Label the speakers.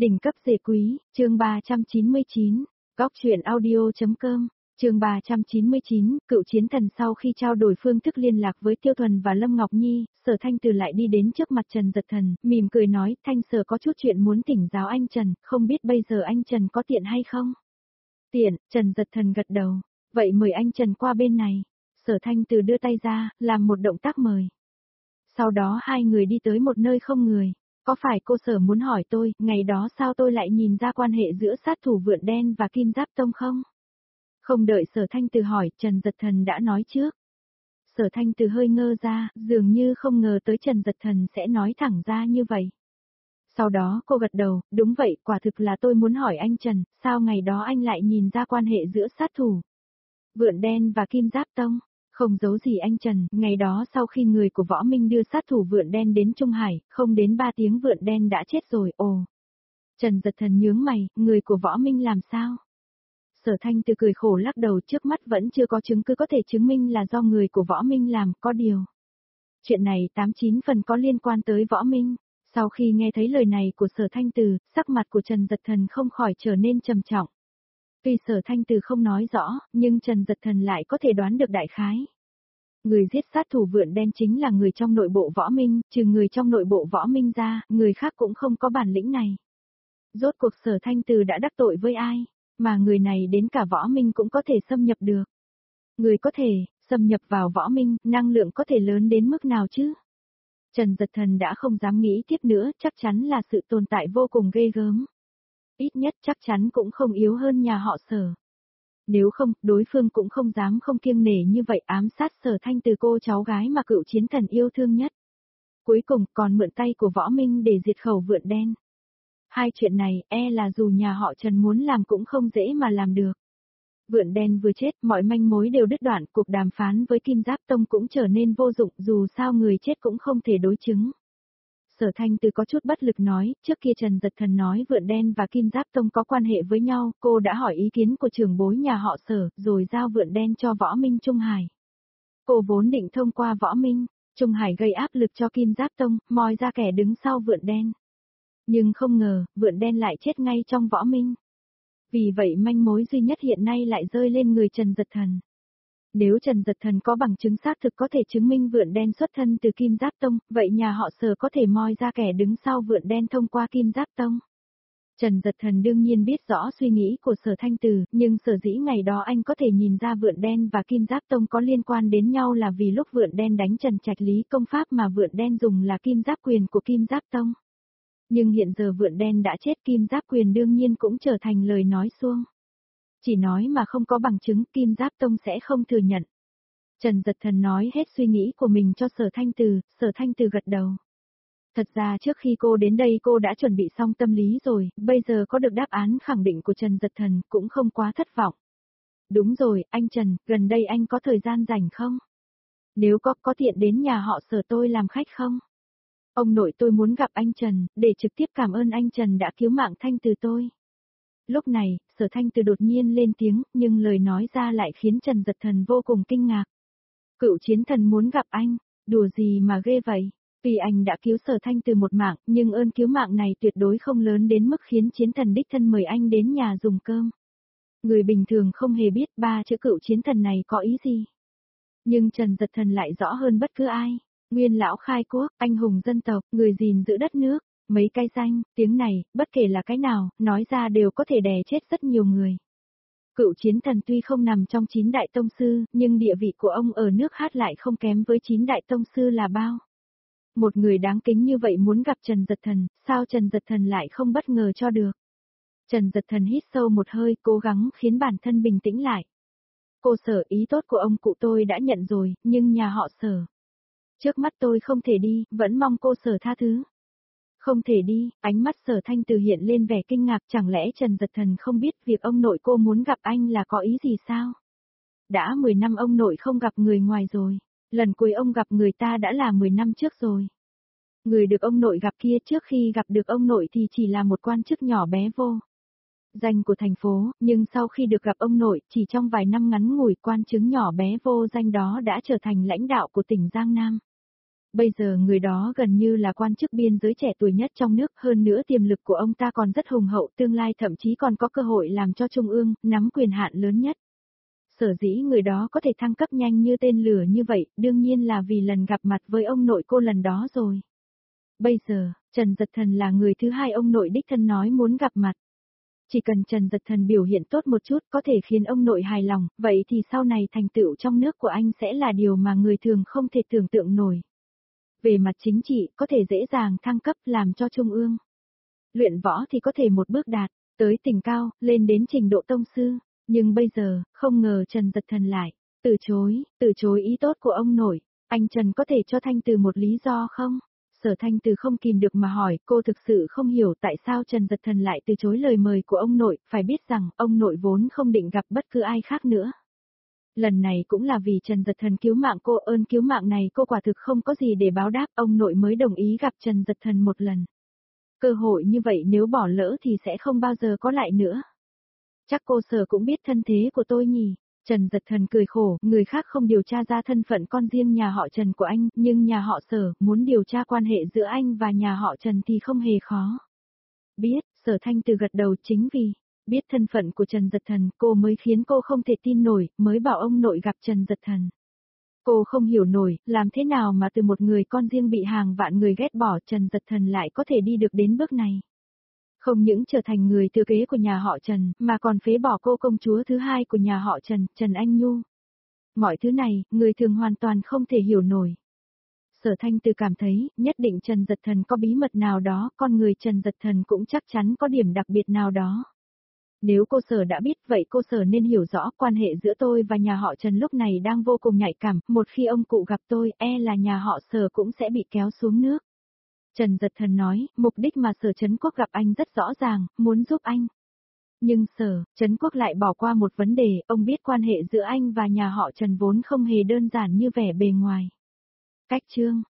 Speaker 1: Đỉnh cấp dề quý, chương 399, góc truyện audio.com, chương 399, Cựu Chiến Thần sau khi trao đổi phương thức liên lạc với Tiêu Thuần và Lâm Ngọc Nhi, Sở Thanh Từ lại đi đến trước mặt Trần Dật Thần, mỉm cười nói, Thanh Sở có chút chuyện muốn thỉnh giáo anh Trần, không biết bây giờ anh Trần có tiện hay không? Tiện, Trần Dật Thần gật đầu, vậy mời anh Trần qua bên này. Sở Thanh Từ đưa tay ra, làm một động tác mời. Sau đó hai người đi tới một nơi không người. Có phải cô Sở muốn hỏi tôi, ngày đó sao tôi lại nhìn ra quan hệ giữa sát thủ Vượn Đen và Kim Giáp Tông không? Không đợi Sở Thanh Từ hỏi, Trần Dật Thần đã nói trước. Sở Thanh Từ hơi ngơ ra, dường như không ngờ tới Trần Dật Thần sẽ nói thẳng ra như vậy. Sau đó cô gật đầu, đúng vậy, quả thực là tôi muốn hỏi anh Trần, sao ngày đó anh lại nhìn ra quan hệ giữa sát thủ Vượn Đen và Kim Giáp Tông? Không giấu gì anh Trần, ngày đó sau khi người của Võ Minh đưa sát thủ Vượn Đen đến Trung Hải, không đến 3 tiếng Vượn Đen đã chết rồi, ồ. Trần Dật Thần nhướng mày, người của Võ Minh làm sao? Sở Thanh Từ cười khổ lắc đầu, trước mắt vẫn chưa có chứng cứ có thể chứng minh là do người của Võ Minh làm, có điều. Chuyện này 89 phần có liên quan tới Võ Minh. Sau khi nghe thấy lời này của Sở Thanh Từ, sắc mặt của Trần Dật Thần không khỏi trở nên trầm trọng. Tuy Sở Thanh Từ không nói rõ, nhưng Trần Dật Thần lại có thể đoán được đại khái. Người giết sát thủ Vượn Đen chính là người trong nội bộ Võ Minh, trừ người trong nội bộ Võ Minh ra, người khác cũng không có bản lĩnh này. Rốt cuộc Sở Thanh Từ đã đắc tội với ai, mà người này đến cả Võ Minh cũng có thể xâm nhập được. Người có thể xâm nhập vào Võ Minh, năng lượng có thể lớn đến mức nào chứ? Trần Dật Thần đã không dám nghĩ tiếp nữa, chắc chắn là sự tồn tại vô cùng ghê gớm. Ít nhất chắc chắn cũng không yếu hơn nhà họ Sở. Nếu không, đối phương cũng không dám không kiêng nể như vậy ám sát Sở Thanh Từ, cô cháu gái mà Cựu Chiến Thần yêu thương nhất. Cuối cùng còn mượn tay của Võ Minh để diệt khẩu Vượn Đen. Hai chuyện này, là dù nhà họ Trần muốn làm cũng không dễ mà làm được. Vượn Đen vừa chết, mọi manh mối đều đứt đoạn, cuộc đàm phán với Kim Giáp Tông cũng trở nên vô dụng, dù sao người chết cũng không thể đối chứng. Sở Thanh Từ có chút bất lực nói, trước kia Trần Dật Thần nói Vượn Đen và Kim Giáp Tông có quan hệ với nhau, cô đã hỏi ý kiến của trưởng bối nhà họ Sở, rồi giao Vượn Đen cho Võ Minh Trung Hải. Cô vốn định thông qua Võ Minh, Trung Hải gây áp lực cho Kim Giáp Tông, moi ra kẻ đứng sau Vượn Đen. Nhưng không ngờ, Vượn Đen lại chết ngay trong Võ Minh. Vì vậy manh mối duy nhất hiện nay lại rơi lên người Trần Dật Thần. Nếu Trần Dật Thần có bằng chứng xác thực có thể chứng minh Vượn Đen xuất thân từ Kim Giáp Tông, vậy nhà họ Sở có thể moi ra kẻ đứng sau Vượn Đen thông qua Kim Giáp Tông. Trần Dật Thần đương nhiên biết rõ suy nghĩ của Sở Thanh Từ, nhưng sở dĩ ngày đó anh có thể nhìn ra Vượn Đen và Kim Giáp Tông có liên quan đến nhau là vì lúc Vượn Đen đánh Trần Trạch Lý, công pháp mà Vượn Đen dùng là Kim Giáp Quyền của Kim Giáp Tông. Nhưng hiện giờ Vượn Đen đã chết, Kim Giáp Quyền đương nhiên cũng trở thành lời nói suông. Chỉ nói mà không có bằng chứng, Kim Giáp Tông sẽ không thừa nhận. Trần Dật Thần nói hết suy nghĩ của mình cho Sở Thanh Từ, Sở Thanh Từ gật đầu. Thật ra trước khi cô đến đây cô đã chuẩn bị xong tâm lý rồi, bây giờ có được đáp án khẳng định của Trần Dật Thần cũng không quá thất vọng. Đúng rồi, anh Trần, gần đây anh có thời gian rảnh không? Nếu có tiện đến nhà họ Sở tôi làm khách không? Ông nội tôi muốn gặp anh Trần, để trực tiếp cảm ơn anh Trần đã cứu mạng Thanh Từ tôi. Lúc này, Sở Thanh Từ đột nhiên lên tiếng, nhưng lời nói ra lại khiến Trần Dật Thần vô cùng kinh ngạc. Cựu Chiến Thần muốn gặp anh, đùa gì mà ghê vậy? Tuy anh đã cứu Sở Thanh Từ một mạng, nhưng ơn cứu mạng này tuyệt đối không lớn đến mức khiến Chiến Thần đích thân mời anh đến nhà dùng cơm. Người bình thường không hề biết ba chữ Cựu Chiến Thần này có ý gì. Nhưng Trần Dật Thần lại rõ hơn bất cứ ai. Nguyên lão khai quốc, anh hùng dân tộc, người gìn giữ đất nước, mấy cái danh, tiếng này, bất kể là cái nào, nói ra đều có thể đè chết rất nhiều người. Cựu Chiến Thần tuy không nằm trong 9 đại tông sư, nhưng địa vị của ông ở nước Hát lại không kém với 9 đại tông sư là bao. Một người đáng kính như vậy muốn gặp Trần Dật Thần, sao Trần Dật Thần lại không bất ngờ cho được? Trần Dật Thần hít sâu một hơi, cố gắng khiến bản thân bình tĩnh lại. Cô Sở, ý tốt của ông cụ tôi đã nhận rồi, nhưng nhà họ Sở. Trước mắt tôi không thể đi, vẫn mong cô Sở tha thứ. Không thể đi, ánh mắt Sở Thanh Từ hiện lên vẻ kinh ngạc, chẳng lẽ Trần Dật Thần không biết việc ông nội cô muốn gặp anh là có ý gì sao? Đã 10 năm ông nội không gặp người ngoài rồi, lần cuối ông gặp người ta đã là 10 năm trước rồi. Người được ông nội gặp kia trước khi gặp được ông nội thì chỉ là một quan chức nhỏ bé vô danh của thành phố, nhưng sau khi được gặp ông nội, chỉ trong vài năm ngắn ngủi quan chức nhỏ bé vô danh đó đã trở thành lãnh đạo của tỉnh Giang Nam. Bây giờ người đó gần như là quan chức biên giới trẻ tuổi nhất trong nước, hơn nữa tiềm lực của ông ta còn rất hùng hậu, tương lai thậm chí còn có cơ hội làm cho Trung ương nắm quyền hạn lớn nhất. Sở dĩ người đó có thể thăng cấp nhanh như tên lửa như vậy, đương nhiên là vì lần gặp mặt với ông nội cô lần đó rồi. Bây giờ, Trần Dật Thần là người thứ hai ông nội đích thân nói muốn gặp mặt. Chỉ cần Trần Dật Thần biểu hiện tốt một chút có thể khiến ông nội hài lòng, vậy thì sau này thành tựu trong nước của anh sẽ là điều mà người thường không thể tưởng tượng nổi. Về mặt chính trị, có thể dễ dàng thăng cấp làm cho trung ương. Luyện võ thì có thể một bước đạt, tới tỉnh cao, lên đến trình độ tông sư. Nhưng bây giờ, không ngờ Trần Dật Thần lại, từ chối ý tốt của ông nội. Anh Trần có thể cho Thanh Từ một lý do không? Sở Thanh Từ không kìm được mà hỏi, cô thực sự không hiểu tại sao Trần Dật Thần lại từ chối lời mời của ông nội, phải biết rằng, ông nội vốn không định gặp bất cứ ai khác nữa. Lần này cũng là vì Trần Dật Thần cứu mạng cô, ơn cứu mạng này cô quả thực không có gì để báo đáp, ông nội mới đồng ý gặp Trần Dật Thần một lần. Cơ hội như vậy nếu bỏ lỡ thì sẽ không bao giờ có lại nữa. Chắc cô Sở cũng biết thân thế của tôi nhỉ? Trần Dật Thần cười khổ, người khác không điều tra ra thân phận con riêng nhà họ Trần của anh, nhưng nhà họ Sở muốn điều tra quan hệ giữa anh và nhà họ Trần thì không hề khó. Biết, Sở Thanh Từ gật đầu, chính vì biết thân phận của Trần Dật Thần, cô mới khiến cô không thể tin nổi, mới bảo ông nội gặp Trần Dật Thần. Cô không hiểu nổi, làm thế nào mà từ một người con riêng bị hàng vạn người ghét bỏ, Trần Dật Thần lại có thể đi được đến bước này. Không những trở thành người thừa kế của nhà họ Trần, mà còn phế bỏ cô công chúa thứ hai của nhà họ Trần, Trần Anh Nhu. Mọi thứ này, người thường hoàn toàn không thể hiểu nổi. Sở Thanh Từ cảm thấy, nhất định Trần Dật Thần có bí mật nào đó, con người Trần Dật Thần cũng chắc chắn có điểm đặc biệt nào đó. Nếu cô Sở đã biết vậy cô Sở nên hiểu rõ quan hệ giữa tôi và nhà họ Trần lúc này đang vô cùng nhạy cảm, một khi ông cụ gặp tôi, là nhà họ Sở cũng sẽ bị kéo xuống nước. Trần Dật Thần nói, mục đích mà Sở Trấn Quốc gặp anh rất rõ ràng, muốn giúp anh. Nhưng Sở Trấn Quốc lại bỏ qua một vấn đề, ông biết quan hệ giữa anh và nhà họ Trần vốn không hề đơn giản như vẻ bề ngoài. Cách Trương